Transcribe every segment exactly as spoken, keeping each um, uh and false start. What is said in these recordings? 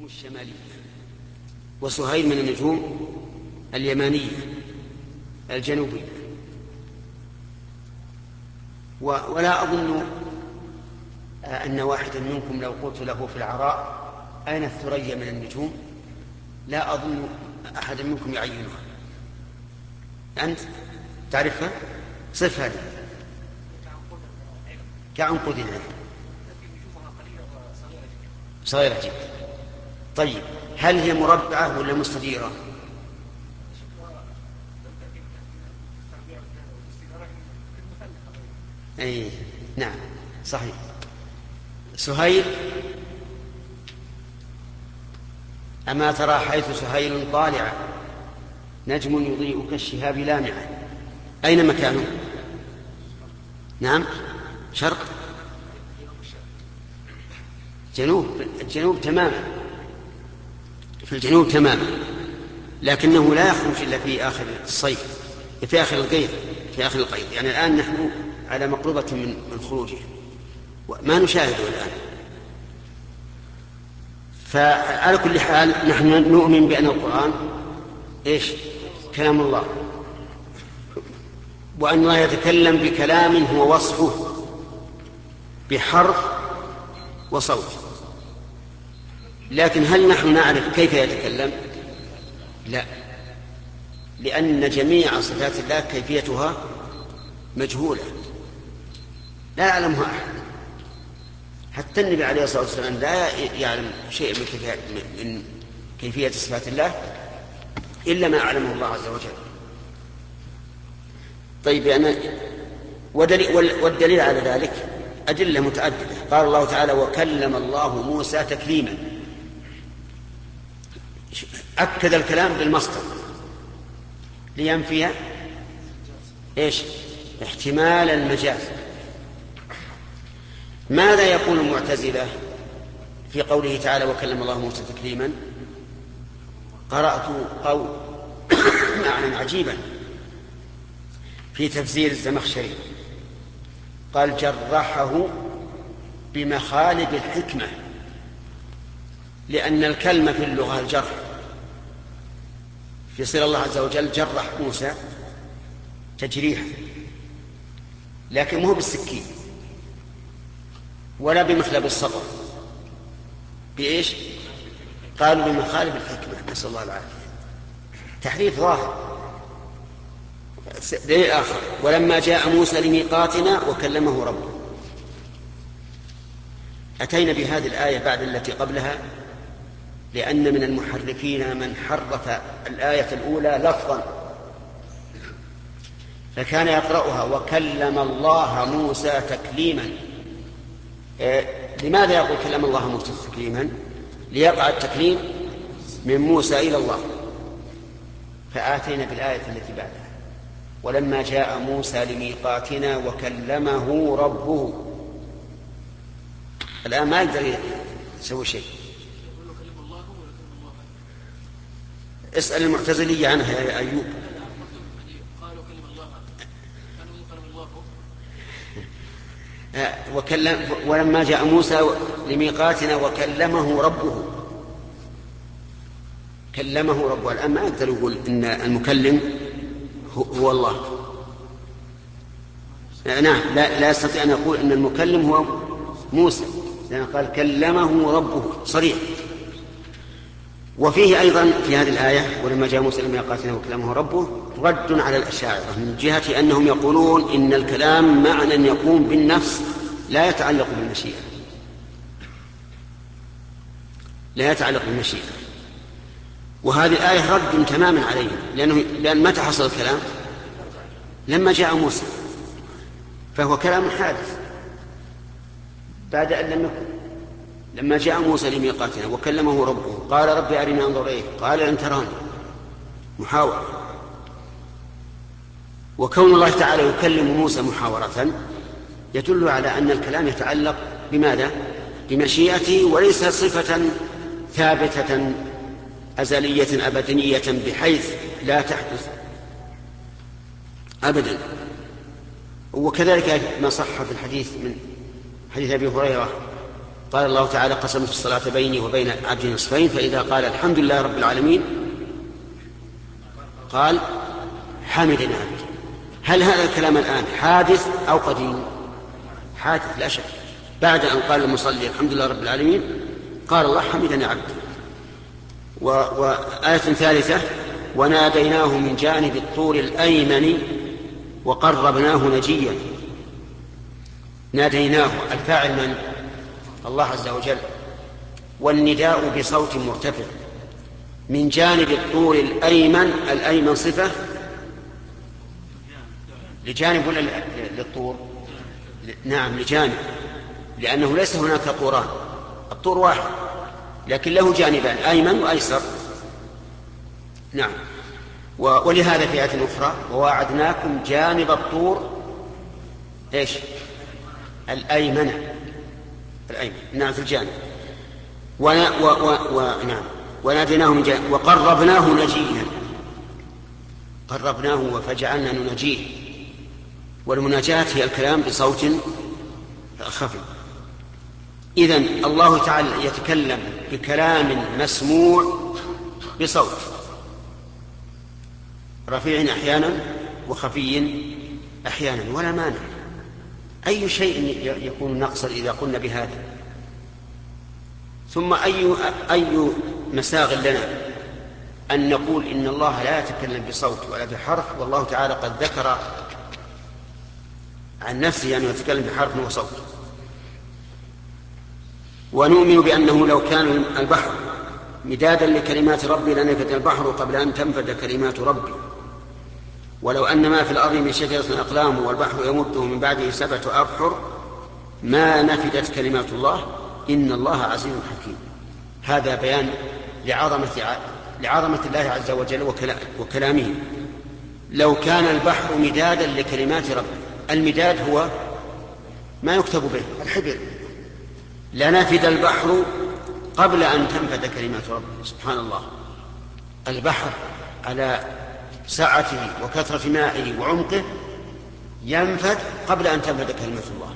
النجوم الشمالية، وسهيل من النجوم اليمانية الجنوبية. ولا أظن أن واحدا منكم لو قلت له في العراء أين الثريا من النجوم لا أظن أحدا منكم يعينها. أنت تعرفها؟ صفها لي. كعنقودنا صغيرة جدا. طيب هل هي مربعة ولا مستديرة؟ أي نعم صحيح. سهيل، أما ترى حيث سهيل طالعة نجم يضيء كالشهاب لامعة، أين مكانه؟ نعم شرق جنوب، الجنوب تماما، في الجنوب تماما، لكنه لا يخرج إلا في آخر الصيف، في آخر القيد، في آخر القيد. يعني الآن نحن على مقربة من خروجه وما نشاهده الآن. فعلى كل حال نحن نؤمن بأن القرآن إيش؟ كلام الله، وأن الله يتكلم بكلام هو وصفه بحرف وصوت. لكن هل نحن نعرف كيف يتكلم؟ لا، لأن جميع صفات الله كيفيتها مجهولة لا يعلمها أحد، حتى النبي عليه الصلاة والسلام لا يعلم شيء من كيفية, من كيفية صفات الله إلا ما أعلمه الله عز وجل. طيب أنا والدليل على ذلك أدلة متعددة. قال الله تعالى: وكلم الله موسى تكليما، أكد الكلام بالمصدر لينفي إيش؟ احتمال المجاز. ماذا يقول المعتزلة في قوله تعالى وكلم الله موسى تكليما؟ قرأت قول معنى عجيبا في تفسير الزمخشري، قال: جرحه بمخالب الحكمة، لأن الكلمة في اللغة الجرح، في صلة الله عز وجل جرح موسى تجريح، لكن مو بالسكين ولا بمخلب الصبر. بإيش؟ قالوا بمخالب الحكمة، نسأل الله العافية. تحريف ظاهر. دليل آخر: ولما جاء موسى لميقاتنا وكلمه ربه. أتينا بهذه الآية بعد التي قبلها لأن من المحرفين من حرف الآية الأولى لفظا، فكان يقرأها وكلم الله موسى تكليما. إيه؟ لماذا يقول كلم الله موسى تكليما؟ ليقع التكليم من موسى إلى الله. فآتينا بالآية التي بعدها: ولما جاء موسى لميقاتنا وكلمه ربه. الآن ما يقدر يسوي شيء. اسأل المعتزلية عنها يا أيوب. وكلم ولما جاء موسى لميقاتنا وكلمه ربه. كلمه ربه. الآن ما يقدر يقول إن المكلم هو الله. نعم، لا, لا يستطيع أن يقول إن المكلم هو موسى، لأن قال كلمه ربه صريح. وفيه أيضا في هذه الآية ولما جاء موسى لميقاتنا وكلمه ربه رد على الأشاعرة من جهة أنهم يقولون إن الكلام معنى يقوم بالنفس لا يتعلق بالمشيئة، لا يتعلق بالمشيئة. وهذه الآية رد تماما عليهم، لأنه لأن متى حصل الكلام؟ لما جاء موسى، فهو كلام حادث بعد أن لم يكن. لما جاء موسى لميقاتنا وكلمه ربه قال: رب أرني أنظر إليك، قال: لن تراني، محاورة. وكون الله تعالى يكلم موسى محاورة يدل على أن الكلام يتعلق بماذا؟ بمشيئته، وليس صفة ثابتة أزلية أبدية بحيث لا تحدث أبدا. وكذلك ما صح في الحديث من حديث أبي هريرة قال الله تعالى قسمت الصلاة بيني وبين عبدي نصفين، فإذا قال الحمد لله رب العالمين قال حمدني عبدي. هل هذا الكلام الآن حادث أو قديم؟ حادث لا شك. بعد أن قال المصلي الحمد لله رب العالمين قال الله حمدني عبدي. وآية ثالثة وناديناه من جانب الطور الأيمن وقربناه نجيا. ناديناه الفاعل من؟ الله عز وجل، والنداء بصوت مرتفع من جانب الطور الأيمن. الأيمن صفة لجانب ولا للطور؟ نعم لجانب، لأنه ليس هناك طوران، الطور واحد لكن له جانبان أيمن وأيسر. نعم. ولهذا في آية أخرى وواعدناكم جانب الطور إيش؟ الأيمن. الأيمن نعم في الجانب. ونا و و و نعم وناديناه من جانب وقربناه نجيا. قربناه فجعلنا ننجيه. والمناجاة هي الكلام بصوت خفي. إذن الله تعالى يتكلم بكلام مسموع بصوت رفيع أحيانا وخفي أحيانا ولا مانع. أي شيء يكون نقصا إذا قلنا بهذا؟ ثم أي أي مساغ لنا أن نقول إن الله لا يتكلم بصوت ولا بحرف، والله تعالى قد ذكر عن نفسه أنه يتكلم بحرف وصوت. ونؤمن بأنه لو كان البحر مدادا لكلمات ربي لنفد البحر قبل أن تنفد كلمات ربي، ولو أن ما في الأرض من شجرة أقلام والبحر يمده من بعده سبعة أبحر ما نفدت كلمات الله إن الله عزيز حكيم. هذا بيان لعظمة لعظمة الله عز وجل وكلامه. لو كان البحر مدادا لكلمات ربي، المداد هو ما يكتب به الحبر، لنفد البحر قبل أن تنفد كلمات ربي. سبحان الله، البحر على سعته وكثرة مائه وعمقه ينفد قبل أن تنفد كلمة الله،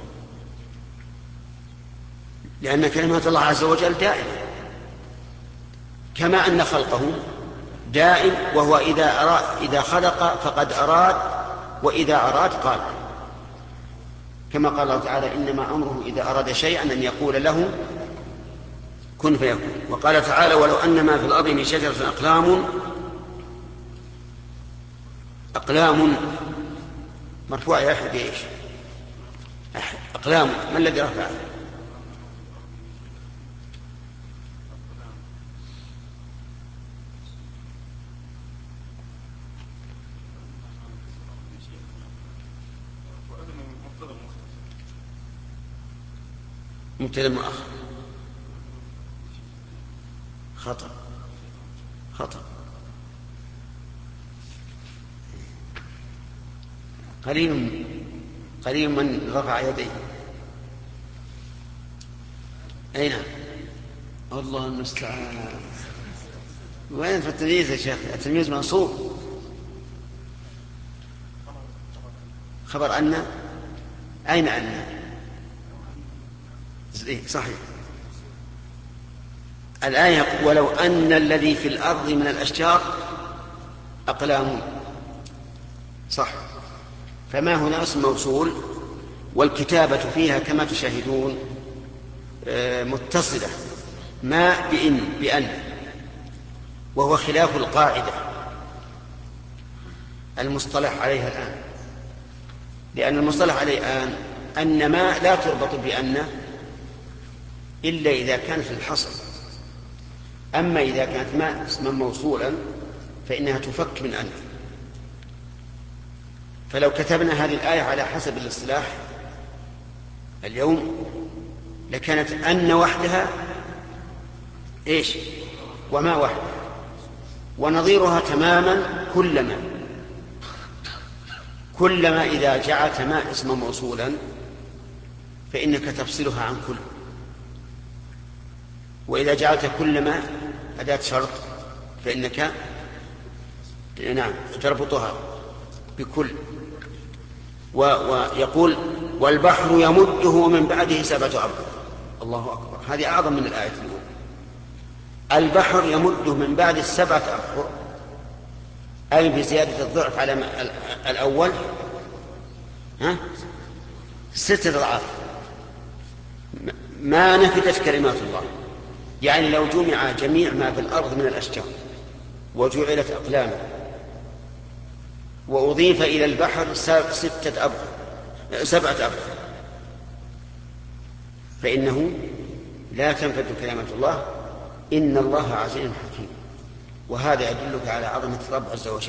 لأن كلمات الله عز وجل دائمة، كما أن خلقه دائم، وهو إذا أراد إذا خلق فقد أراد، وإذا أراد قال، كما قال الله تعالى إنما أمره إذا أراد شيئا أن يقول له كن فيكون. وقال تعالى ولو أن ما في الأرض من شجرة أقلام أقلام مرفوع يا أحد إيش؟ أقلام ما الذي رفعه؟ مبتدأ مؤخر. خطأ خطأ قليل قليل من رفع يديه. أين؟ الله المستعان. وين في التمييز يا شيخ؟ التمييز منصوب. خبر أن أين أن؟ صحيح. الآية ولو أن الذي في الأرض من الأشجار أقلام، صح. فما هنا اسم موصول، والكتابة فيها كما تشاهدون متصلة ما بإن بأن، وهو خلاف القاعدة المصطلح عليها الآن، لأن المصطلح عليه الآن أن ما لا تربط بأن إلا إذا كان في الحصر، أما إذا كانت ما اسما موصولا فإنها تفك من أن. فلو كتبنا هذه الآية على حسب الاصطلاح اليوم لكانت أن وحدها إيش وما وحدها، ونظيرها تماما كلما كلما إذا جعلت ما اسما موصولا فإنك تفصلها عن كل، وإذا جعلت كلما أداة شرط فإنك نعم تربطها بكل. ويقول والبحر يمده من بعده سبعة أبحر، الله أكبر، هذه أعظم من الآية الأولى. البحر يمده من بعد السبعة أبحر، أي بزيادة الضعف على الأول ها ستة أضعاف، ما نفدت كلمات الله. يعني لو جمع جميع ما في الأرض من الأشجار وجعلت أقلاما وأضيف إلى البحر ستة أبحر سبعة أبحر فإنه لا تنفد كلمات الله. إن الله عزيز حكيم. وهذا يدلك على عظمة الرب عز وجل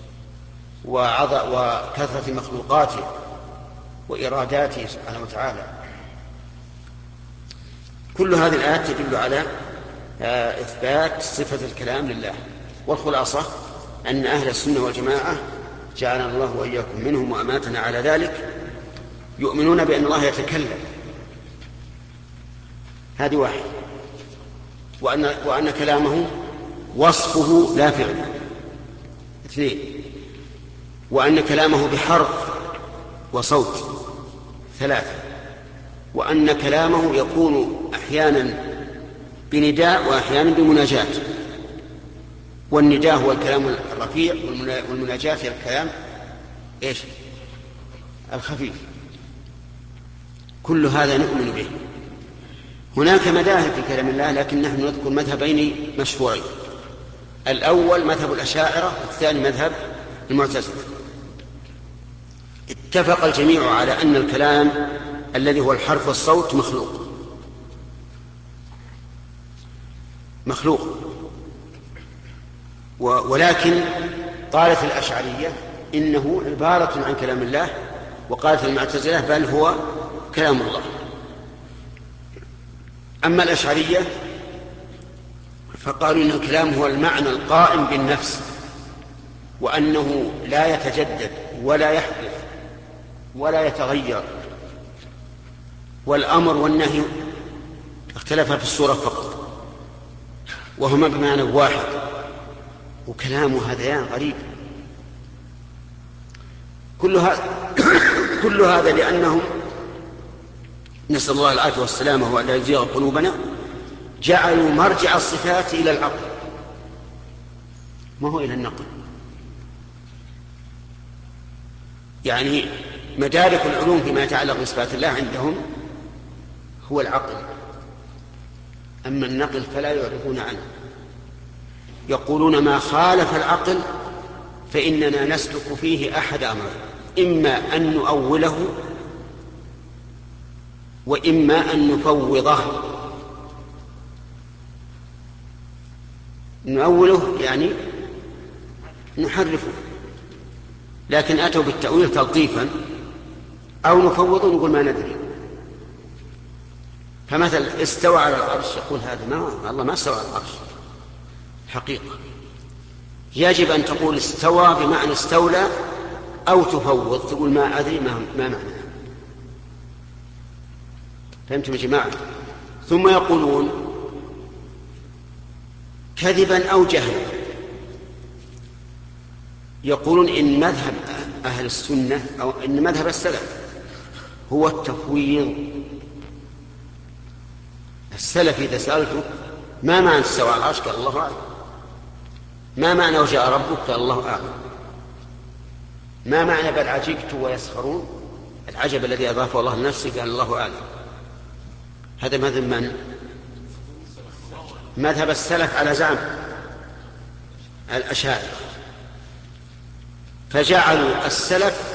وكثرة مخلوقاته وإراداته سبحانه وتعالى. كل هذه الآيات تدل على إثبات صفة الكلام لله. والخلاصة أن أهل السنة والجماعة جعلنا الله وإياكم منهم وأماتنا على ذلك يؤمنون بأن الله يتكلم، هذه واحد، وأن, وأن كلامه وصفه لا فعل، اثنين، وأن كلامه بحرف وصوت، ثلاثة، وأن كلامه يكون أحيانا بنداء وأحيانا بمناجاة، والنداء هو الكلام الرفيع والمناجاة هي الكلام إيش الخفيف. كل هذا نؤمن به. هناك مذاهب في كلام الله، لكن نحن نذكر مذهبين مشهورين: الأول مذهب الأشاعرة، والثاني مذهب المعتزلة. اتفق الجميع على أن الكلام الذي هو الحرف والصوت مخلوق مخلوق ولكن قالت الأشعرية إنه عبارة عن كلام الله، وقالت المعتزلة بل هو كلام الله. أما الأشعرية فقالوا إن الكلام هو المعنى القائم بالنفس، وأنه لا يتجدد ولا يحدث ولا يتغير، والأمر والنهي اختلفا في الصورة فقط، وهما بمعنى واحد، وكلام هذيان غريب. كل هذا كل هذا لأنهم، نسأل الله العافية والسلامة وأن لا يزيغ قلوبنا، جعلوا مرجع الصفات إلى العقل، ما هو إلى النقل. يعني مدارك العلوم فيما يتعلق بصفات الله عندهم هو العقل، أما النقل فلا يعرفون عنه. يقولون ما خالف العقل فإننا نسلك فيه أحد أمرين: إما أن نؤوله وإما أن نفوضه. نؤوله يعني نحرفه، لكن أتوا بالتأويل تلطيفا، أو نفوضه نقول ما ندري. فمثل استوى على العرش، يقول هذا ما الله ما استوى على العرش حقيقة. يجب أن تقول استوى بمعنى استولى، أو تفوض تقول ما أدري ما, ما معنى. فهمتم يا جماعة؟ ثم يقولون كذبا أو جهلا، يقولون إن مذهب أهل السنة أو إن مذهب السلف هو التفويض. السلف إذا سألته ما معنى استوى على العرش قال الله أعلم، ما معنى وجاء ربك قال الله أعلم، ما معنى بل عجبت ويسخرون، العجب الذي أضافه الله لنفسه قال الله أعلم. هذا مذهب من؟ مذهب السلف على زعم الأشاعرة، فجعلوا السلف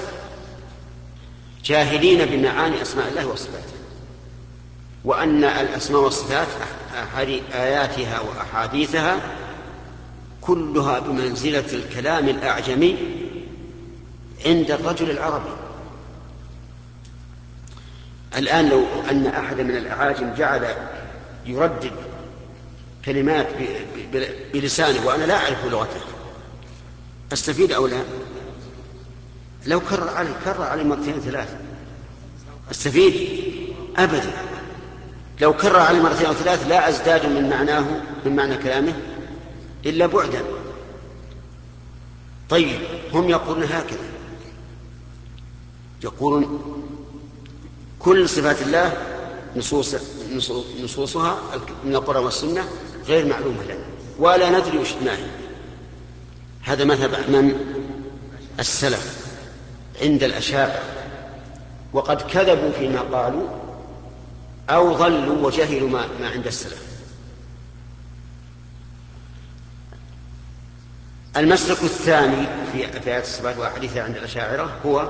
جاهلين بمعاني أسماء الله وصفاته، وأن الأسماء والصفات آياتها وأحاديثها كلها بمنزلة الكلام الأعجمي عند الرجل العربي. الآن لو أن أحد من الأعاجم جعل يردد كلمات بلسانه وأنا لا أعرف لغته، أستفيد أو لا؟ لو كرر علي كرر علي مرتين ثلاثة أستفيد؟ أبدا. لو كرر علي مرتين أو ثلاث لا أزداد من معناه من معنى كلامه إلا بعدا. طيب هم يقولون هكذا، يقولون كل صفات الله نصوص نصوصها من القرآن والسنة غير معلومة لنا ولا ندري وش ما هي. هذا مذهب من السلف عند الأشاعرة، وقد كذبوا فيما قالوا أو ضلوا وجهلوا ما, ما عند السلف. المسلك الثاني في في آيات الصفات وأحاديثها عند الأشاعرة هو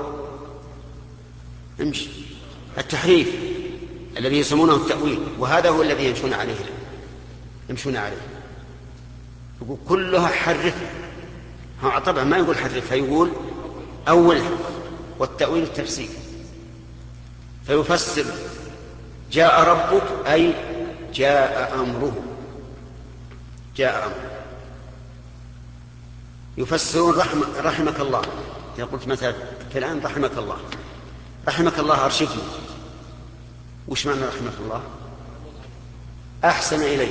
امشي التحريف الذي يسمونه التأويل، وهذا هو الذي يمشون عليه يمشون عليه يقول كلها حرفها. طبعا ما يقول حرفها، يقول أولها، والتأويل التفسير. فيفسر جاء ربك أي جاء أمره، جاء أمره. يفسرون رحم رحمك الله، إذا قلت مثلا كلام رحمك الله، رحمك الله أرشفني، وش معنى رحمك الله؟ أحسن إليك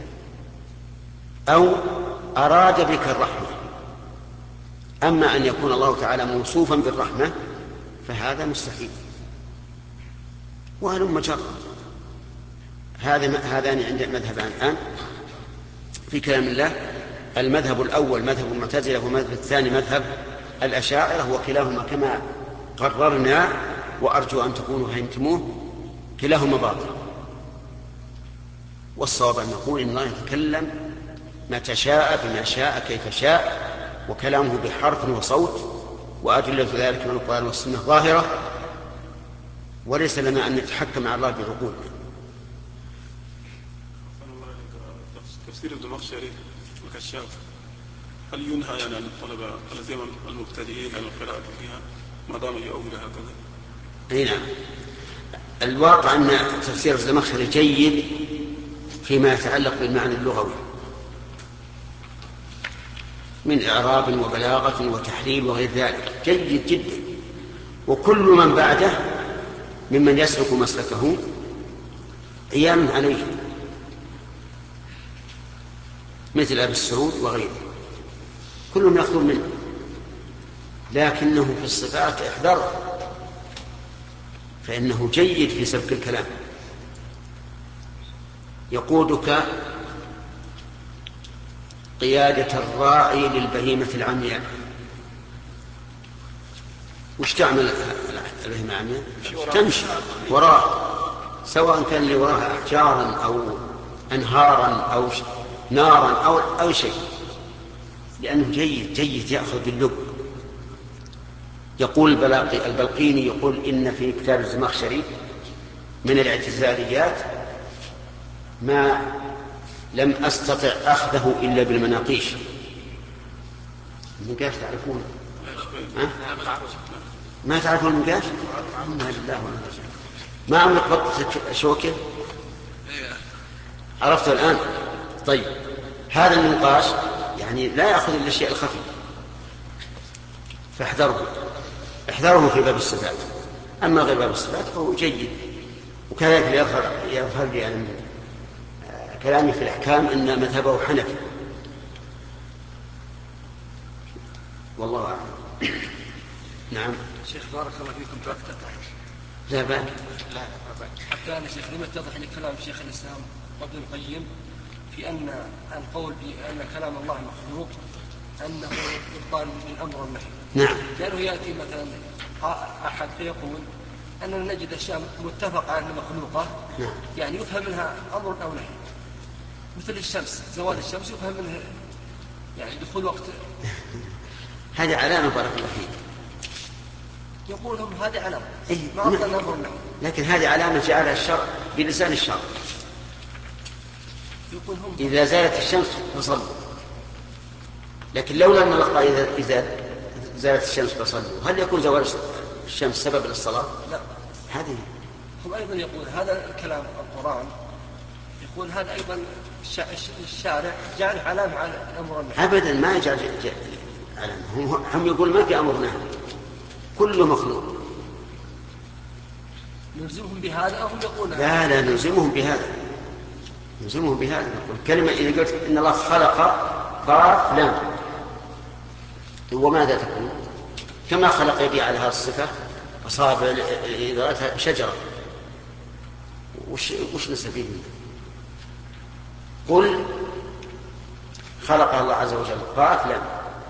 أو أراد بك الرحمة. أما أن يكون الله تعالى موصوفا بالرحمة فهذا مستحيل. وهلم جرا. هذا هذان عند مذهبان الآن في كلام الله. المذهب الأول مذهب المعتزلة، والمذهب الثاني مذهب الأشاعرة، وكلاهما كما قررنا وأرجو أن تكونوا فهمتموه كلاهما باطل. والصواب أن نقول إن الله يتكلم متى شاء بما شاء كيف شاء، وكلامه بحرف وصوت، وأدلة ذلك من القرآن والسنة ظاهرة، وليس لنا أن نتحكم على الله بعقولنا. تفسير الزمخشري الكشاف هل ينهى يعني عن الطلبة الذين المبتدئين عن القراءة فيها ما دام يؤول هكذا؟ اي نعم. الواقع أن تفسير الزمخشري جيد فيما يتعلق بالمعنى اللغوي من إعراب وبلاغة وتحليل وغير ذلك، جيد جدا. وكل من بعده ممن يسلك مسلكه عيان عليه، مثل أبي السعود وغيره، كلهم يأخذون منه. لكنه في الصفات احذر، فإنه جيد في سبك الكلام، يقودك قيادة الراعي للبهيمة العمياء. وش تعمل البهيمة العمياء؟ تمشي وراء، سواء كان اللي وراها أحجارا أو أنهارا أو نارا أو أو شيء، لأنه جيد جيد يأخذ باللب. يقول البلقيني يقول إن في كتاب الزمخشري من الاعتزاليات ما لم أستطع أخذه إلا بالمناقيش. المنقاش تعرفون؟ أه؟ ما تعرفون المنقاش؟ ما عمرك بطت شوكة؟ عرفته الآن؟ طيب، هذا المنقاش يعني لا يأخذ إلا الشيء الخفي، فاحذره احذره في باب الصفات. أما غير باب الصفات فهو جيد. وكذلك يظهر يظهر لي يعني كلامي في الأحكام أن مذهبه حنفي، والله أعلم. نعم شيخ بارك الله فيكم. بأكتر لا بأك لا حتى أنا شيخ لم يتضح لي كلام شيخ الإسلام ابن القيم في أن القول بأن كلام الله مخلوق أنه يقال بالأمر والنهي. نعم. لأنه يأتي مثلا أحد فيقول أننا نجد أشياء متفق على أنها مخلوقة، نعم. يعني يفهم منها أمر أو نهي، مثل الشمس، زوال الشمس يفهم منها يعني دخول وقت. هذه علامة بارك الله فيك. يقولهم هذه علامة إيه؟ ما أفضل الأمر والنهي، لكن هذه علامة جعلها الشرع بلسان الشرع. إذا زالت الشمس فصلوا، لكن لولا أن الله إذا, إذا زالت الشمس فصلوا، هل يكون زوال الشمس سبب للصلاة؟ لا. هذه هم أيضا يقول هذا الكلام القرآن يقول هذا أيضا الشارع جعل علامة على الأمر والنهي. أبدا ما يجعل علامة. هم, هم يقول ما في أمر نهي، كله مخلوق. نلزمهم بهذا أو هم يقولون لا لا نلزمهم بهذا، نلزمهم بهذا. نقول كلمة إذا قلت إن الله خلق قاف لام، وماذا تكون؟ كما خلق يدي على هذه الصفة أصابع إذا شجرة، وش, وش نستفيد منه؟ قل خلق الله عز وجل، قالت لا،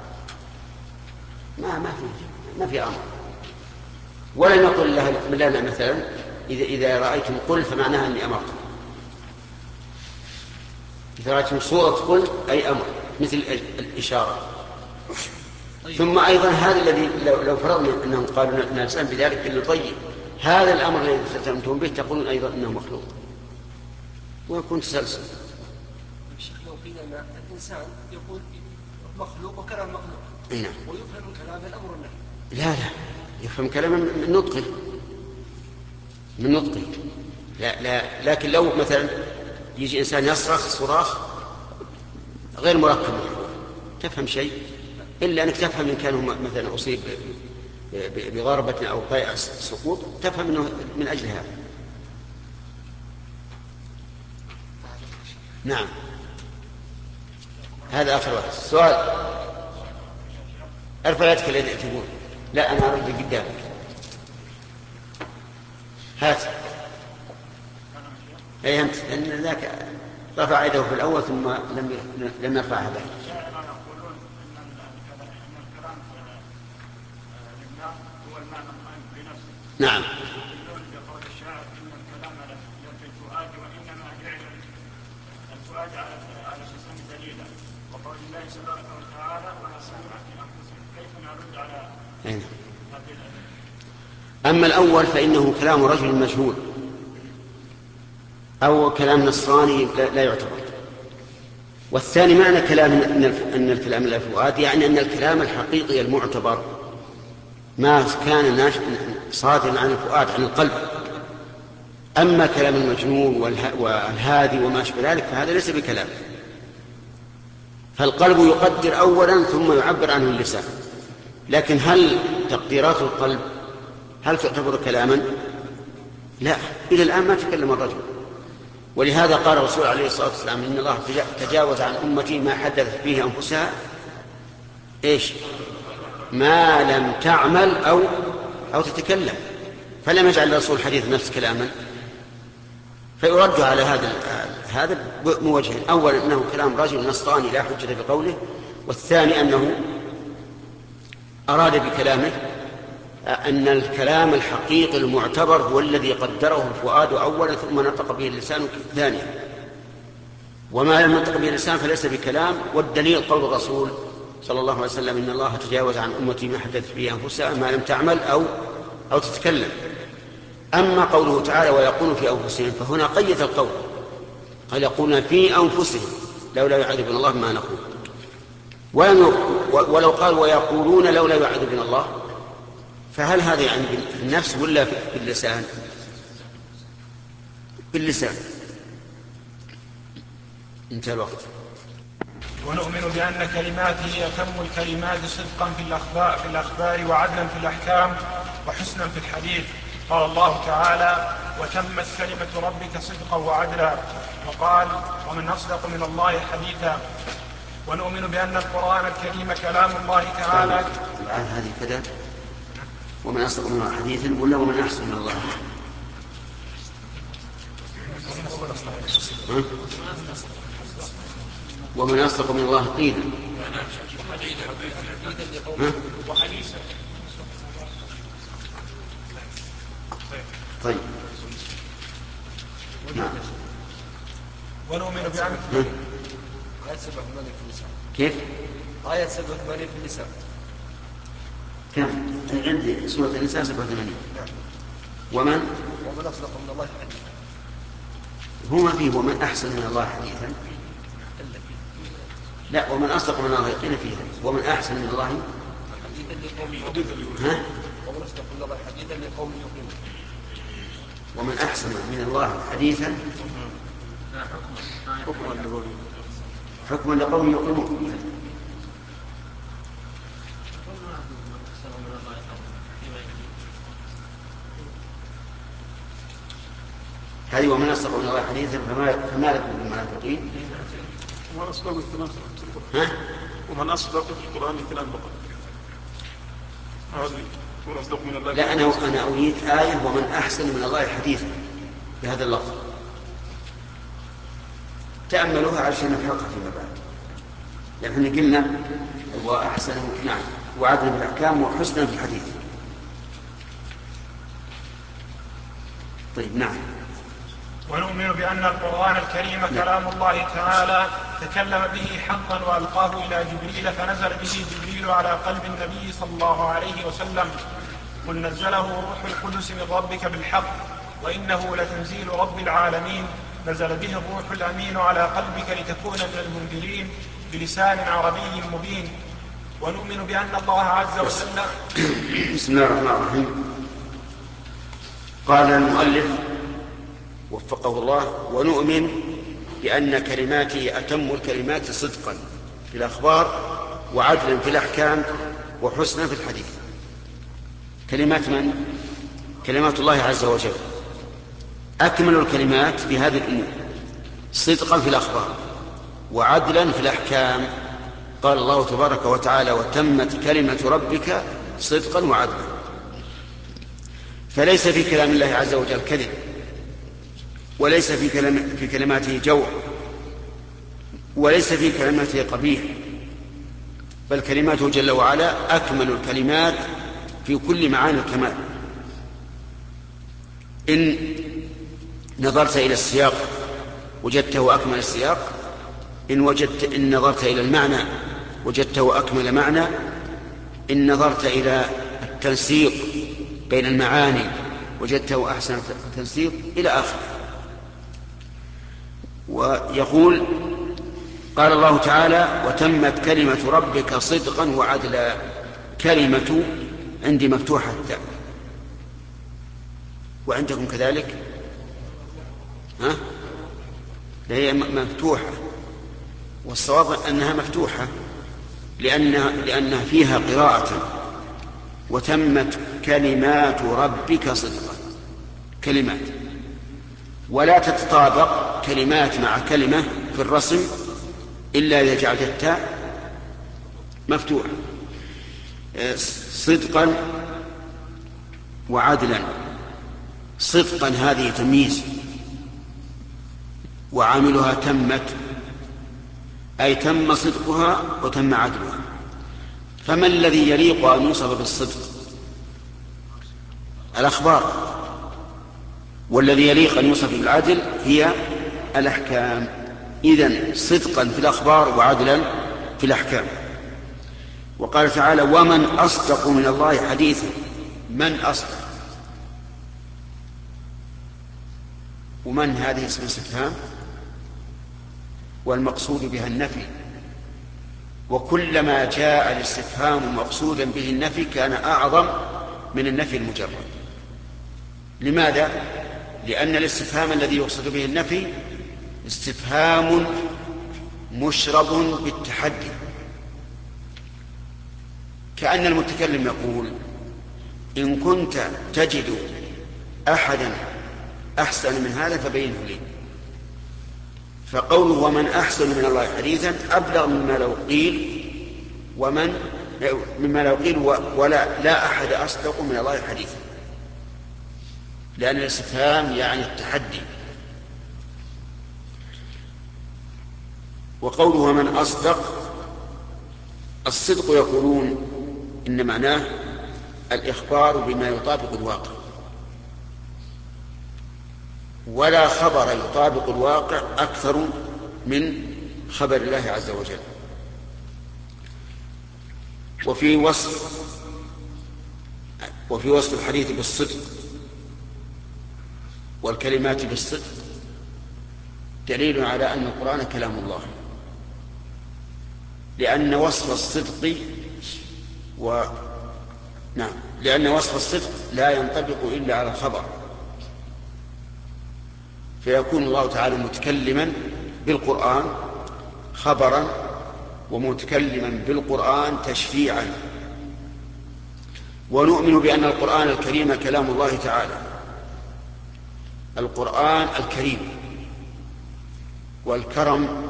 ما ما في ما في امر. ولم يقل لنا مثلا اذا اذا رايتم قل فمعناها اني امرتم. اذا رايتم صوره قل اي امر، مثل الاشاره. ثم ايضا هذا الذي لو, لو فرضنا انهم قالوا نلزم بذلك انه طيب، هذا الامر الذي التزمتم به تقولون ايضا انه مخلوق، ويكون تسلسل. الشيخ لو قيل ان الانسان يقول مخلوق وكلام مخلوق، نعم، ويفهم من كلام الامر النهي. لا لا، يفهم كلامه من نطقه من نطقه لا لا. لكن لو مثلا يجي انسان يصرخ صراخ غير مركب تفهم شيء، الا انك تفهم ان كان مثلا اصيب بغربة او قيء سقوط، تفهم انه من اجل هذا. نعم، هذا اخر واحد. السؤال ارفع يدك الذي تقول. لا انا ارد قدامك. هات. اي انت، لان ذاك رفع يده في الاول ثم لم لم يرفعها بعد. نعم. أما الأول فإنه كلام رجل مجهول أو كلام نصراني لا يعتبر. والثاني معنى كلام أن الكلام الفؤاد يعني أن الكلام الحقيقي المعتبر ما كان صادرا عن الفؤاد عن القلب. أما كلام المجنون والهادي وما أشبه ذلك فهذا ليس بكلام، فالقلب يقدر أولا ثم يعبر عنه اللسان. لكن هل تقديرات القلب هل تعتبر كلاما؟ لا، إلى الآن ما تكلم الرجل. ولهذا قال الرسول عليه الصلاة والسلام إن الله تجاوز عن أمتي ما حدثت به أنفسها إيش؟ ما لم تعمل أو أو تتكلم. فلم يجعل الرسول حديث نفس كلاما، فيرد على هذا هذا بوجهين: أولا أنه كلام رجل نصراني لا حجة بقوله، والثاني أنه أراد بكلامه أن الكلام الحقيقي المعتبر هو الذي قدره الفؤاد أولا ثم نطق به اللسان ثانيا، وما لم ينطق به اللسان فليس بكلام. والدليل قول الرسول صلى الله عليه وسلم إن الله تجاوز عن أمتي ما حدثت به أنفسها ما لم تعمل أو أو تتكلم. أما قوله تعالى ويقول في أنفسهم فهنا قيد القول، قال يقولون في أنفسهم لولا يعذبنا الله ما نقول. ولو قال ويقولون لولا يعذبنا الله فهل هذا يعني بالنفس ولا باللسان؟ باللسان. انتهى الوقت. ونؤمن بأن كلماته هي أتم الكلمات صدقا في الأخبار, في الأخبار وعدلا في الأحكام وحسنا في الحديث. قال الله تعالى وتمت كلمة ربك صدقا وعدلا، وقال ومن أصدق من الله حديثا. ونؤمن بأن القرآن الكريم كلام الله تعالى. الآن هذه كذا ومن أصدق من الله حديثا ولا ومن أحسن من الله؟ ومن أصدق من الله قيلا. طيب. نعم. ونؤمن بأن آية سبعة وثمانين في اللسان. كيف؟ آية سبعة وثمانين في اللسان. كم؟ عندي سورة النساء سبعة وثمانين. ومن؟ ومن أصدق من الله حديثا. هو ما فيه ومن أحسن من الله حديثا؟ لا، ومن أصدق من الله قيل فيها ومن أحسن من الله حديثا لقوم يؤمنون. ها؟ ومن أصدق من الله حديثا لقوم يؤمنون. ومن أحسن من الله حديثا حكما لقوم يؤمنون. هذه ومن أصدق من الله حديثا فما فما لكم بالمنافقين. ومن أصدق الكلام ها؟ ومن أصدق القرآن كلام بقى. هذه ومن أصدق من الله. لا، أنا أنا أريد آية ومن أحسن من الله حديثا بهذا اللفظ. تأملوها علشان نفحقها فيما بعد. يعني احنا قلنا وأحسن نعم وعدل بالأحكام وحسنا في الحديث. طيب نعم. ونؤمن بأن القرآن الكريم كلام الله تعالى تكلم به حقا وألقاه إلى جبريل فنزل به جبريل على قلب النبي صلى الله عليه وسلم. قل نزله روح القدس من ربك بالحق وإنه لتنزيل رب العالمين نزل به الروح الأمين على قلبك لتكون من المنذرين بلسان عربي مبين. ونؤمن بأن الله عز وجل. بسم الله الرحمن الرحيم. قال المؤلف وفقه الله: ونؤمن بأن كلماته أتم الكلمات صدقا في الأخبار وعدلا في الأحكام وحسنا في الحديث. كلمات من؟ كلمات الله عز وجل أكمل الكلمات في هذه الأمور صدقا في الأخبار وعدلا في الأحكام. قال الله تبارك وتعالى: وتمت كلمة ربك صدقا وعدلا. فليس في كلام الله عز وجل كذب، وليس في, كلام في كلماته جور، وليس في كلماته قبيح، بل كلماته جل وعلا أكمل الكلمات في كل معاني الكمال. إن نظرت إلى السياق وجدته أكمل السياق، إن, وجدت إن نظرت إلى المعنى وجدته أكمل معنى، إن نظرت إلى التنسيق بين المعاني وجدته أحسن تنسيق إلى آخره. ويقول: قال الله تعالى: وتمت كلمة ربك صدقا وعدلا. كلمة عندي مفتوحة التاء، وعندكم كذلك؟ ها؟ هي مفتوحة، والصواب أنها مفتوحة لأنها, لأنها فيها قراءة: وتمت كلمات ربك صدقا. كلمات، ولا تتطابق كلمات مع كلمة في الرسم إلا إذا جعلت التاء مفتوحة. صدقا وعدلا. صدقا هذه تمييز، وعاملها تمت، أي تم صدقها وتم عدلها. فما الذي يليق أن يوصف بالصدق؟ الأخبار. والذي يليق أن يوصف بالعدل هي الأحكام. إذن صدقا في الأخبار وعدلا في الأحكام. وقال تعالى: ومن أصدق من الله حديثا. من أصدق؟ ومن هذه اسم استفهام، والمقصود بها النفي، وكلما جاء الاستفهام مقصودا به النفي كان أعظم من النفي المجرد. لماذا؟ لأن الاستفهام الذي يقصد به النفي استفهام مشرب بالتحدي، كأن المتكلم يقول: إن كنت تجد أحدا أحسن من هذا فبينه لي. فقوله ومن أحسن من الله حديثا أبلغ مما لو قيل ومن مما لو قيل ولا لا أحد أصدق من الله حديثا، لأن الاستفهام يعني التحدي. وقوله ومن أصدق، الصدق يقولون إن معناه الإخبار بما يطابق الواقع، ولا خبر يطابق الواقع أكثر من خبر الله عز وجل. وفي وصف وفي وصف الحديث بالصدق والكلمات بالصدق دليل على أن القرآن كلام الله، لأن وصف الصدق و نعم لأن وصف الصدق لا ينطبق إلا على الخبر، فيكون الله تعالى متكلما بالقرآن خبرا ومتكلما بالقرآن تشفيعا. ونؤمن بأن القرآن الكريم كلام الله تعالى. القرآن الكريم، والكرم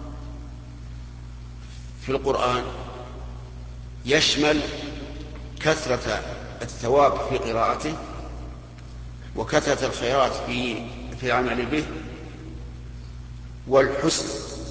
في القرآن يشمل كثرة الثواب في قراءته وكثرة الخيرات في في العمل به والحسن،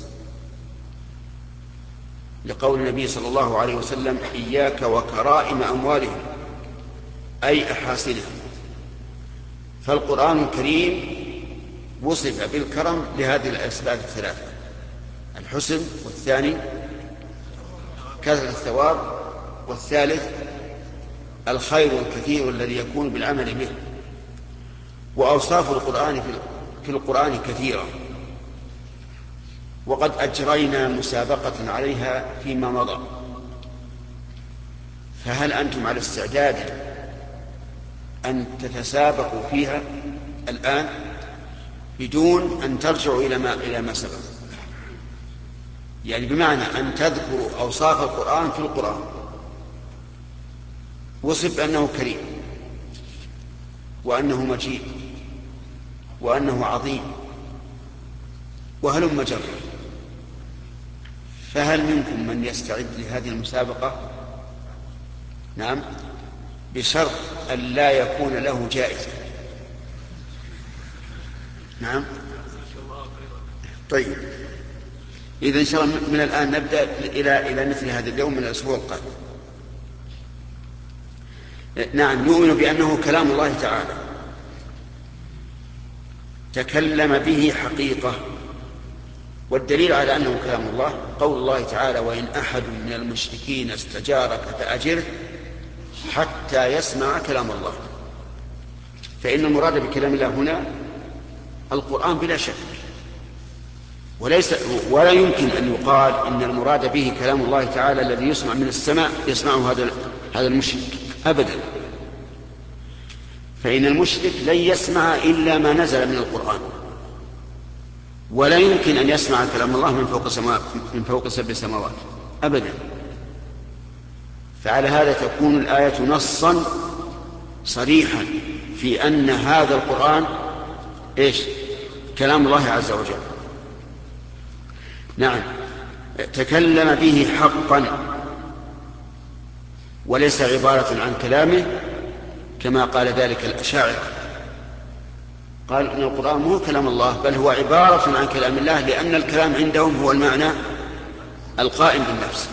لقول النبي صلى الله عليه وسلم: إياك وكرائم أموالهم، أي أحاسنها. فالقرآن الكريم وصف بالكرم لهذه الأسباب الثلاثة: الحسن، والثاني كثرة الثواب، والثالث الخير الكثير الذي يكون بالعمل به. وأوصاف القرآن في القرآن كثيرة، وقد أجرينا مسابقة عليها فيما مضى، فهل أنتم على استعداد أن تتسابقوا فيها الآن بدون أن ترجعوا إلى ما إلى ما سبق؟ يعني بمعنى أن تذكروا أوصاف القرآن في القرآن. وصف أنه كريم، وأنه مجيد، وأنه عظيم، وهلم جرا. فهل منكم من يستعد لهذه المسابقة؟ نعم، بشرط أن لا يكون له جائزة. نعم، طيب، إذا إن شاء الله من الآن نبدأ إلى إلى مثل هذا اليوم من الأسبوع القادم. نعم، نؤمن بأنه كلام الله تعالى تكلم به حقيقة، والدليل على أنه كلام الله قول الله تعالى: وإن أحد من المشركين استجارك فأجره حتى يسمع كلام الله. فإن المراد بكلام الله هنا القرآن بلا شك، وليس ولا يمكن أن يقال إن المراد به كلام الله تعالى الذي يسمع من السماء يسمعه هذا هذا المشرك أبدا. فإن المشرك لن يسمع إلا ما نزل من القرآن، ولا يمكن أن يسمع كلام الله من فوق سماوات من فوق سبع سماوات أبدا. فعلى هذا تكون الآية نصا صريحا في أن هذا القرآن إيش؟ كلام الله عز وجل. نعم، تكلم به حقا، وليس عبارة عن كلامه كما قال ذلك الأشاعرة. قال إن القرآن مو كلام الله، بل هو عبارة عن كلام الله، لأن الكلام عندهم هو المعنى القائم بالنفس.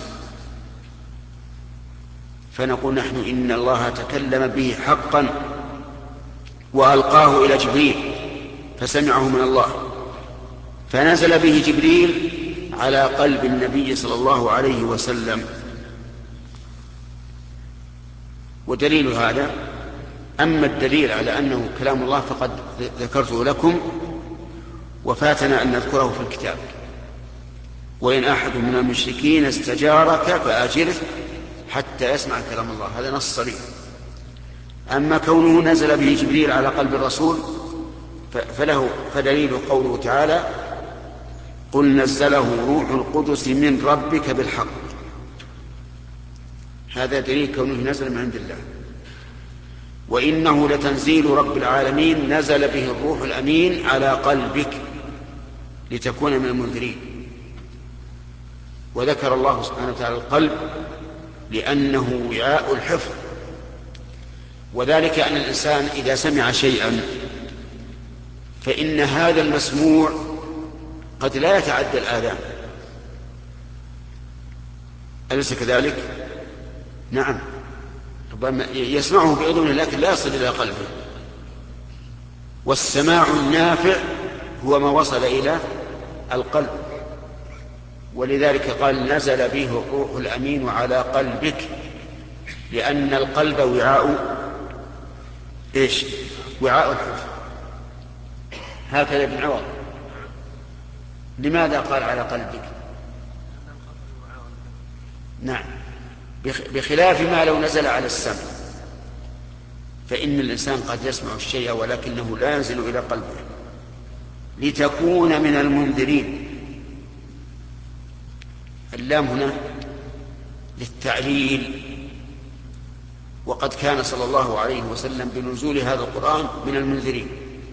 فنقول نحن إن الله تكلم به حقا وألقاه إلى جبريل فسمعه من الله، فنزل به جبريل على قلب النبي صلى الله عليه وسلم. ودليل هذا، أما الدليل على أنه كلام الله فقد ذكرته لكم وفاتنا أن نذكره في الكتاب: وإن أحد من المشركين استجارك فأجره حتى يسمع كلام الله. هذا نص صريح. أما كونه نزل به جبريل على قلب الرسول فله فدليل قوله تعالى: قل نزله روح القدس من ربك بالحق. هذا دليل كونه نزل من عند الله. وإنه لتنزيل رب العالمين نزل به الروح الأمين على قلبك لتكون من المنذرين. وذكر الله سبحانه وتعالى القلب لأنه وعاء الحفظ، وذلك أن الإنسان إذا سمع شيئا فإن هذا المسموع قد لا يتعدى الآذان، أليس كذلك؟ نعم، ربما يسمعه بأذنه لكن لا يصل إلى قلبه. والسماع النافع هو ما وصل إلى القلب، ولذلك قال: نزل به الروح الأمين على قلبك، لأن القلب وعاء إيش؟ وعاء الحفظ. هكذا ابن عوض. لماذا قال على قلبك؟ نعم، بخلاف ما لو نزل على السمع، فإن الإنسان قد يسمع الشيء ولكنه لا ينزل إلى قلبه. لتكون من المنذرين. اللام هنا للتعليل، وقد كان صلى الله عليه وسلم بنزول هذا القرآن من المنذرين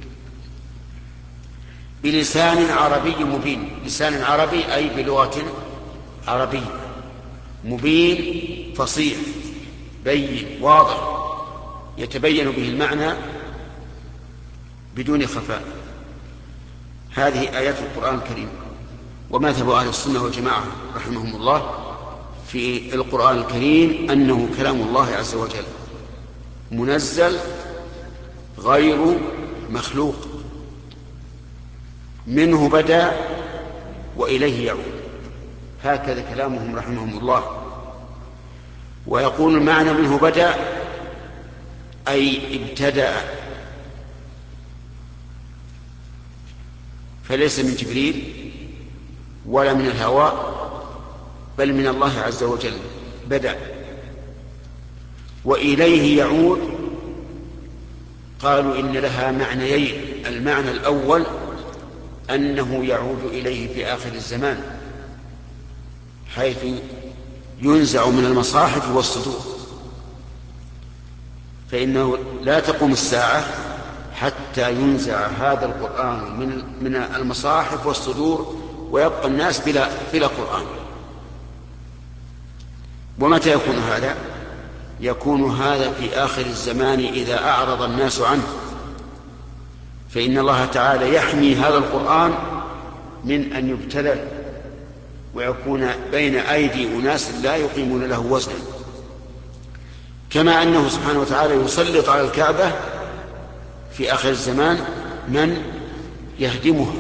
بلسان عربي مبين. لسان عربي أي بلغة عربية مبين فصيح بين واضح يتبين به المعنى بدون خفاء. هذه آيات القرآن الكريم. ومذهب أهل السنة والجماعة رحمهم الله في القرآن الكريم أنه كلام الله عز وجل منزل غير مخلوق، منه بدأ وإليه يعود، هكذا كلامهم رحمهم الله. ويقول المعنى منه بدأ أي ابتدأ، فليس من جبريل ولا من الهواء بل من الله عز وجل بدأ. وإليه يعود قالوا إن لها معنيين: المعنى الأول أنه يعود إليه في آخر الزمان، حيث ينزع من المصاحف والصدور، فإنه لا تقوم الساعة حتى ينزع هذا القرآن من من المصاحف والصدور ويبقى الناس بلا بلا قرآن. ومتى يكون هذا؟ يكون هذا في آخر الزمان إذا أعرض الناس عنه، فإن الله تعالى يحمي هذا القرآن من أن يبتلل ويكون بين أيدي أناس لا يقيمون له وزنا، كما أنه سبحانه وتعالى يسلط على الكعبة في آخر الزمان من يهدمها،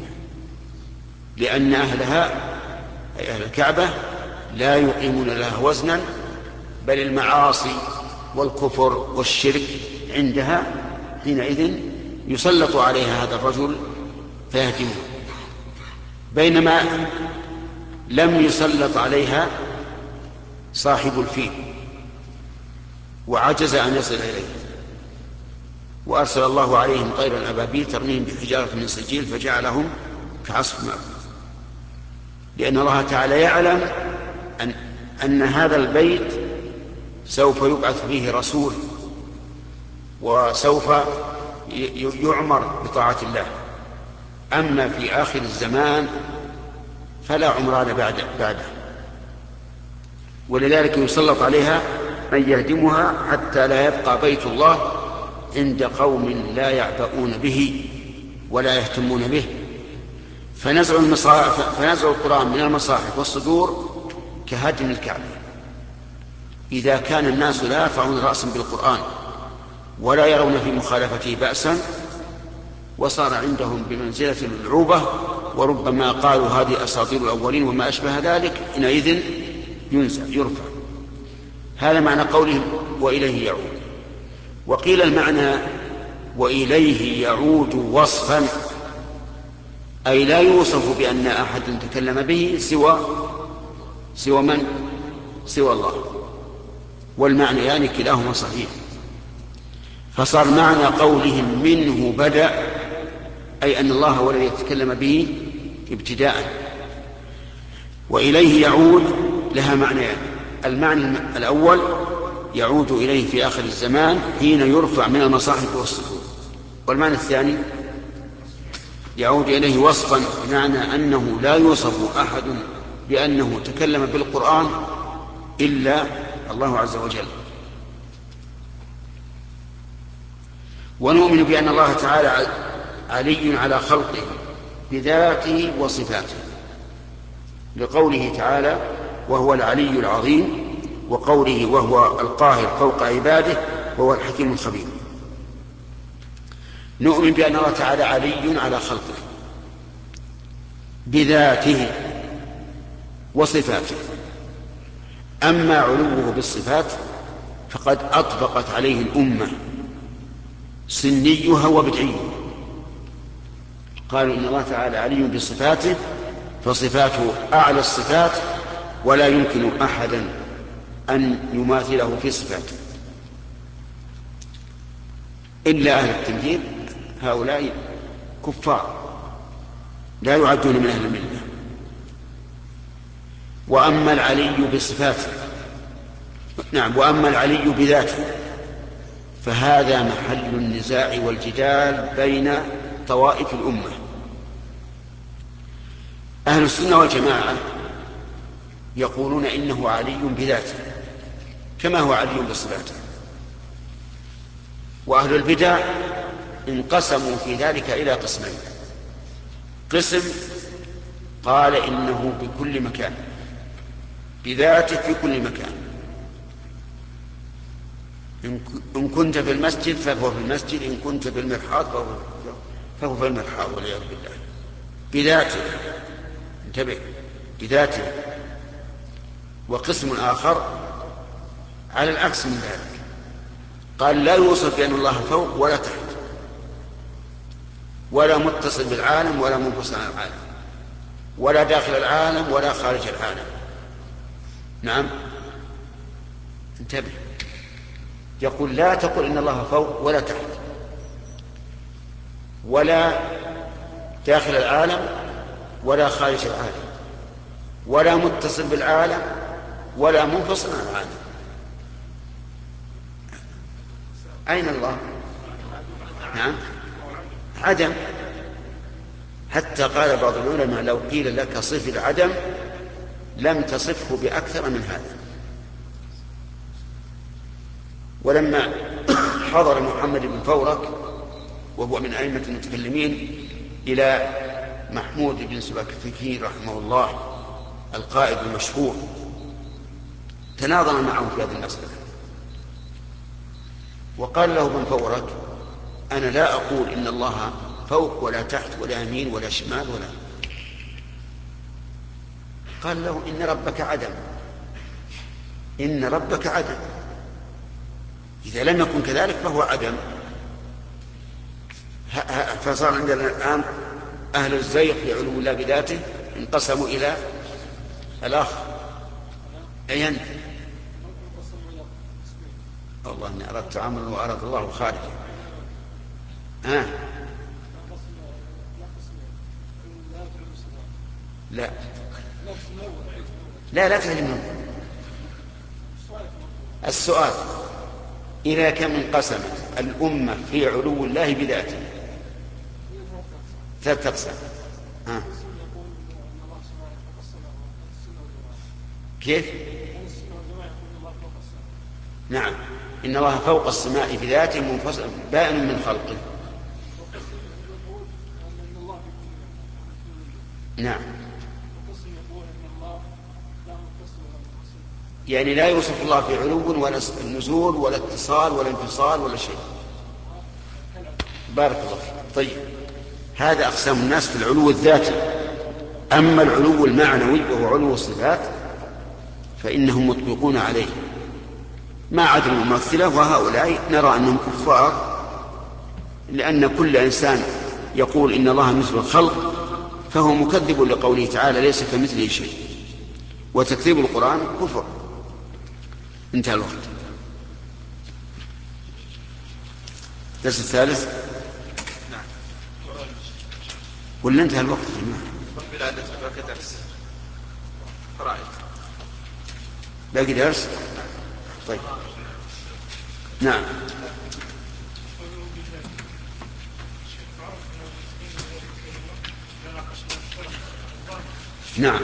لأن أهلها أي أهل الكعبة لا يقيمون لها وزنا، بل المعاصي والكفر والشرك عندها حينئذ يسلط عليها هذا الرجل فيهدمها، بينما لم يسلط عليها صاحب الفيل وعجز أن يصل إليه، وأرسل الله عليهم طيرا أبابيل ترميهم بحجارة من سجيل فجعلهم كعصف مأكول، لأن الله تعالى يعلم أن, أن هذا البيت سوف يبعث فيه رسول وسوف يعمر بطاعة الله. أما في آخر الزمان فلا عمران بعد بعده، ولذلك يسلط عليها من يهدمها حتى لا يبقى بيت الله عند قوم لا يعبؤون به ولا يهتمون به. فنزع المصاحف فنزع القرآن من المصاحف والصدور كهدم الكعبة، إذا كان الناس لا يرفعون رأسا بالقرآن ولا يرون في مخالفته بأسا، وصار عندهم بمنزلة العوبة، وربما قالوا هذه أساطير الأولين وما أشبه ذلك، حينئذ ينزع يرفع. هذا معنى قولهم وإليه يعود. وقيل المعنى وإليه يعود وصفا، أي لا يوصف بأن أحد تكلم به سوى سوى من؟ سوى الله. والمعنى يعني كلاهما صحيح. فصار معنى قولهم منه بدأ أي أن الله هو الذي يتكلم به ابتداء، وإليه يعود لها معنيان: المعنى الأول يعود إليه في آخر الزمان حين يرفع من المصاحف والصدور، والمعنى الثاني يعود إليه وصفا، بمعنى أنه لا يوصف أحد بأنه تكلم بالقرآن إلا الله عز وجل. ونؤمن بأن الله تعالى علي على خلقه بذاته وصفاته، لقوله تعالى وهو العلي العظيم، وقوله وهو القاهر فوق عباده وهو الحكيم الخبير. نؤمن بأن الله تعالى علي على خلقه بذاته وصفاته. أما علوه بالصفات فقد أطبقت عليه الأمة سنيها وبدعيها، قالوا إن الله تعالى علي بصفاته فصفاته أعلى الصفات ولا يمكن أحدا أن يماثله في صفاته إلا أهل التمثيل، هؤلاء كفار لا يعدون من أهل الملة. وأما العلي بصفاته نعم وأما العلي بذاته فهذا محل النزاع والجدال بين طوائف الأمة. أهل السنة والجماعة يقولون إنه علي بذاته كما هو علي بصفاته، وأهل البدع انقسموا في ذلك إلى قسمين: قسم قال إنه بكل مكان، بذاته في كل مكان. إن كنت في المسجد فهو في المسجد، إن كنت في المرحاض فهو, فهو في المرحاض والعياذ بالله. بذاته، انتبه، بذاته. وقسم آخر على العكس من ذلك، قال لا يوصف بأن الله فوق ولا تحت، ولا متصل بالعالم ولا منفصل عن العالم، ولا داخل العالم ولا خارج العالم. نعم، انتبه، يقول لا تقل إن الله فوق ولا تحت ولا داخل العالم ولا خارج العالم ولا متصل بالعالم ولا منفصل عن العالم. أين الله؟ نعم، عدم. حتى قال بعض العلماء لو قيل لك صف العدم لم تصفه بأكثر من هذا. ولما حضر محمد بن فورك وهو من أئمة المتكلمين إلى محمود بن سبكتكي رحمه الله القائد المشهور، تناظر معه في هذه المسألة، وقال له ابن فورك أنا لا أقول إن الله فوق ولا تحت ولا يمين ولا شمال ولا. قال له إن ربك عدم، إن ربك عدم، إذا لم يكن كذلك فهو عدم. فصار عندنا الآن أهل الزيغ في علو الله بذاته انقسموا إلى الأخ أين والله إني أردت عملا وأراد الله خارجا. ها لا لا لا تهلمون. السؤال إذا كم انقسمت الأمة في علو الله بذاته ثلاث أقسام. ها كيف؟ نعم، إن الله فوق السماء بذاته منفصل بائن من خلقه. نعم، يعني لا يوصف الله في علو ولا نزول ولا اتصال ولا انفصال ولا شيء. بارك الله فيك. طيب، هذا أقسام الناس في العلو الذاتي. أما العلو المعنوي وهو علو الصفات فإنهم مطبقون عليه ما عدا الممثلة، وهؤلاء نرى أنهم كفار، لأن كل إنسان يقول إن الله مثل الخلق فهو مكذب لقوله تعالى ليس كمثله شيء، وتكذيب القرآن كفر. انتهى الوقت. الدرس الثالث ولا انتهى الوقت يا جماعة؟ باقي درس فرائض، باقي درس. طيب، نعم. نعم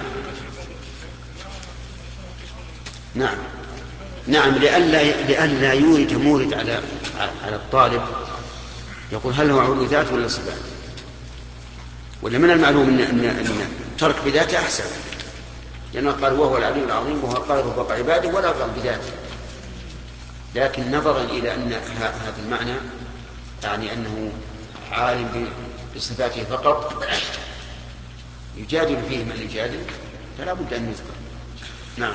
نعم نعم لئلا لئلا يورد مورد على على الطالب يقول هل هو علو ذات ولا صفات؟ ولا من المعلوم ان ان, إن ترك بذاته احسن، لأنه قال وهو العلي العظيم وهو القاهر فوق عباده ولا قال بذاته. لكن نظرا إلى أن هذا المعنى يعني أنه عالم بصفاته فقط يجادل فيه من يجادل فلا بد أن يذكر. نعم.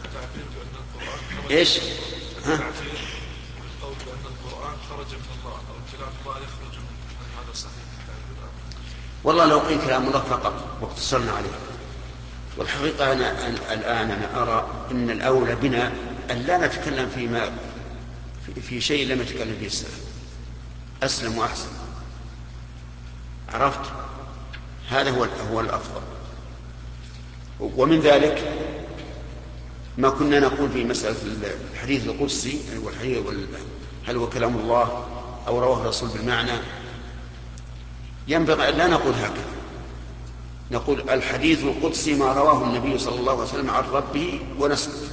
إيش؟ ها؟ القول بأن القرآن خرج من الله أو كلام الله يخرج من هذا صحيح؟ والله لو قيل كلام الله فقط واقتصرنا عليه. والحقيقة أنا الآن أنا أرى أن الأولى بنا أن لا نتكلم فيما في شيء لم يتكلم فيه السلف، أسلم وأحسن. عرفت؟ هذا هو هو الأفضل. ومن ذلك ما كنا نقول في مسألة الحديث القدسي والحديث هل هو كلام الله أو رواه الرسول بالمعنى، ينبغي أن لا نقول هكذا، نقول الحديث القدسي ما رواه النبي صلى الله عليه وسلم عن ربه ونسكت.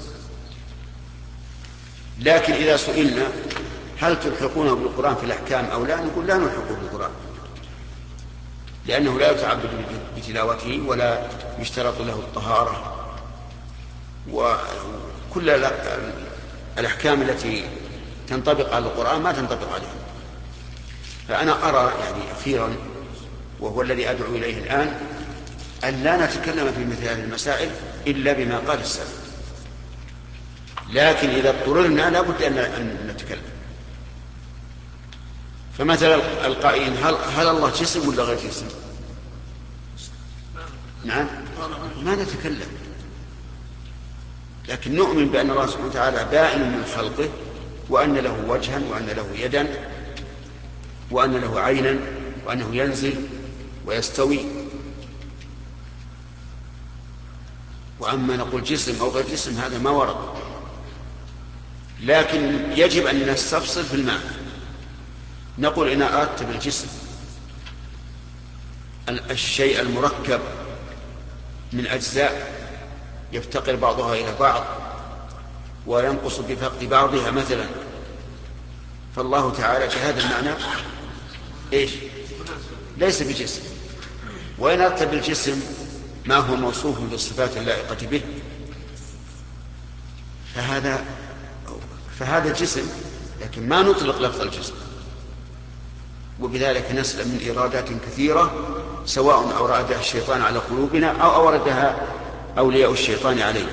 لكن إذا سئلنا هل تلحقونه بالقرآن في الأحكام أو لا، نقول لا نلحقه بالقرآن، لأنه لا يتعبد بتلاوته ولا يشترط له الطهارة، وكل الأحكام التي تنطبق على القرآن ما تنطبق عليه. فأنا أرى يعني أخيرا، وهو الذي أدعو إليه الآن، أن لا نتكلم في مثل هذه المسائل إلا بما قال السلف، لكن إذا اضطررنا لا بد أن نتكلم. فمثلا القائلين هل, هل الله جسم ولا غير جسم؟ نعم، ما نتكلم، لكن نؤمن بأن الله سبحانه وتعالى بائن من خلقه، وأن له وجها، وأن له يدا، وأن له عينا، وأنه ينزل ويستوي. وأما نقول جسم أو غير جسم هذا ما ورد، لكن يجب أن نستفصل في المعنى. نقول إن أردت بالجسم الشيء المركب من أجزاء يفتقر بعضها إلى بعض وينقص بفقد بعضها مثلا، فالله تعالى في هذا المعنى إيش؟ ليس بجسم. وإن أردت بالجسم ما هو موصوف بالصفات اللائقة به فهذا فهذا جسم، لكن ما نطلق لفظ الجسم. وبذلك نسلم من إرادات كثيرة، سواء أوردها الشيطان على قلوبنا أو أوردها أولياء الشيطان علينا.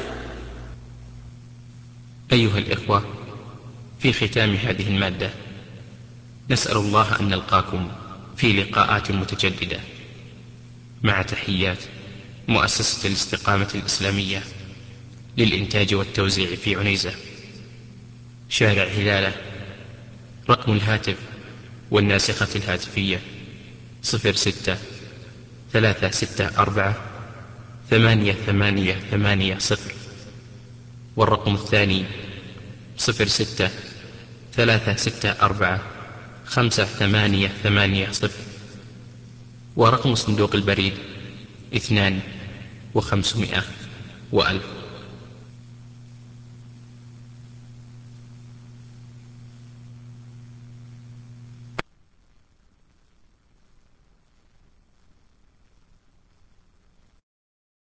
أيها الإخوة، في ختام هذه المادة نسأل الله أن نلقاكم في لقاءات متجددة، مع تحيات مؤسسة الاستقامة الإسلامية للإنتاج والتوزيع في عنيزة، شارع هلالة. رقم الهاتف والناسخة الهاتفية صفر ستة ثلاثة ستة أربعة ثمانية ثمانية ثمانية صفر، والرقم الثاني صفر ستة ثلاثة ستة أربعة خمسة ثمانية ثمانية صفر، ورقم صندوق البريد اثنان وخمسمائة وألف.